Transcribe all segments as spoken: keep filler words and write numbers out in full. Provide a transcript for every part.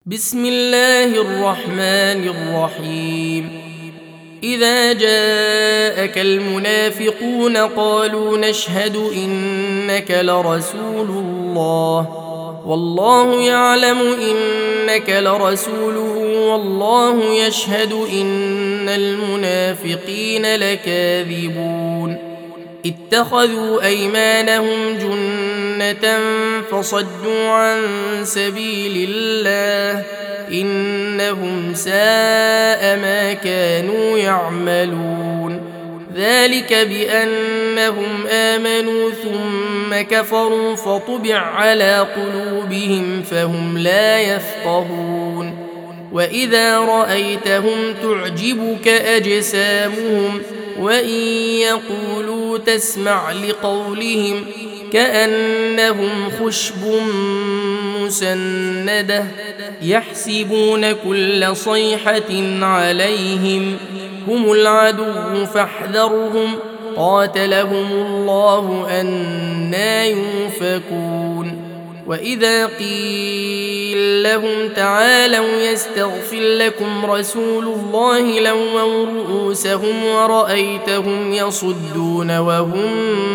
بسم الله الرحمن الرحيم. إذا جاءك المنافقون قالوا نشهد إنك لرسول الله والله يعلم إنك لرسوله والله يشهد إن المنافقين لكاذبون. اتخذوا أيمانهم جنة فصدوا عن سبيل الله إنهم ساء ما كانوا يعملون. ذلك بأنهم آمنوا ثم كفروا فطبع على قلوبهم فهم لا يفقهون. وإذا رأيتهم تعجبك أجسامهم وإن يقولوا تسمع لقولهم كأنهم خشب مسندة يحسبون كل صيحة عليهم هم العدو فاحذرهم قاتلهم الله أنى يؤفكون. وإذا قيل لهم تعالوا يستغفر لكم رسول الله لووا رؤوسهم ورأيتهم يصدون وهم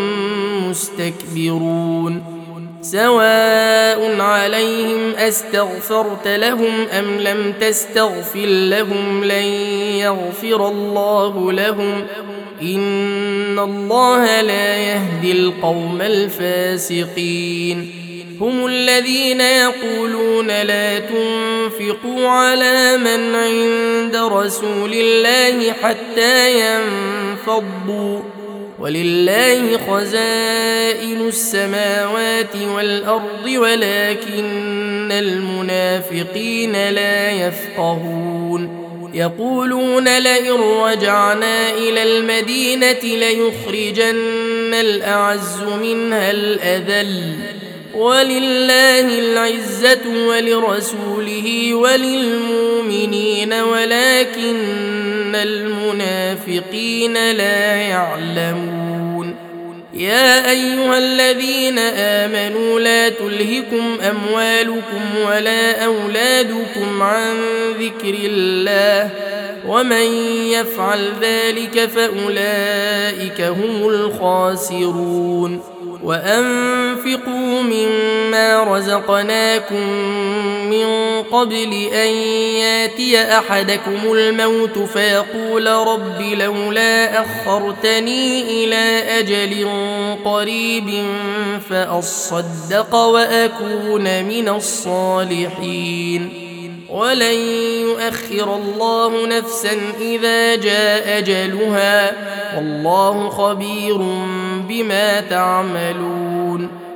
مستكبرون. سواء عليهم أستغفرت لهم أم لم تستغفر لهم لن يغفر الله لهم إن الله لا يهدي القوم الفاسقين. هم الذين يقولون لا تنفقوا على من عند رسول الله حتى ينفضوا ولله خزائن السماوات والأرض ولكن المنافقين لا يفقهون. يقولون لئن رجعنا إلى المدينة ليخرجن الأعز منها الأذل ولله العزة ولرسوله وللمؤمنين ولكن المنافقين لا يعلمون. يا أيها الذين آمنوا لا تلهكم أموالكم ولا أولادكم عن ذكر الله ومن يفعل ذلك فأولئك هم الخاسرون. وأنفقوا مما رزقناكم من قبل أن ياتي أحدكم الموت فيقول رب لولا أخرتني إلى أجل قريب فأصدق وأكون من الصالحين ولن يؤخر الله نفسا إذا جاء أجلها والله خبير بما تعملون.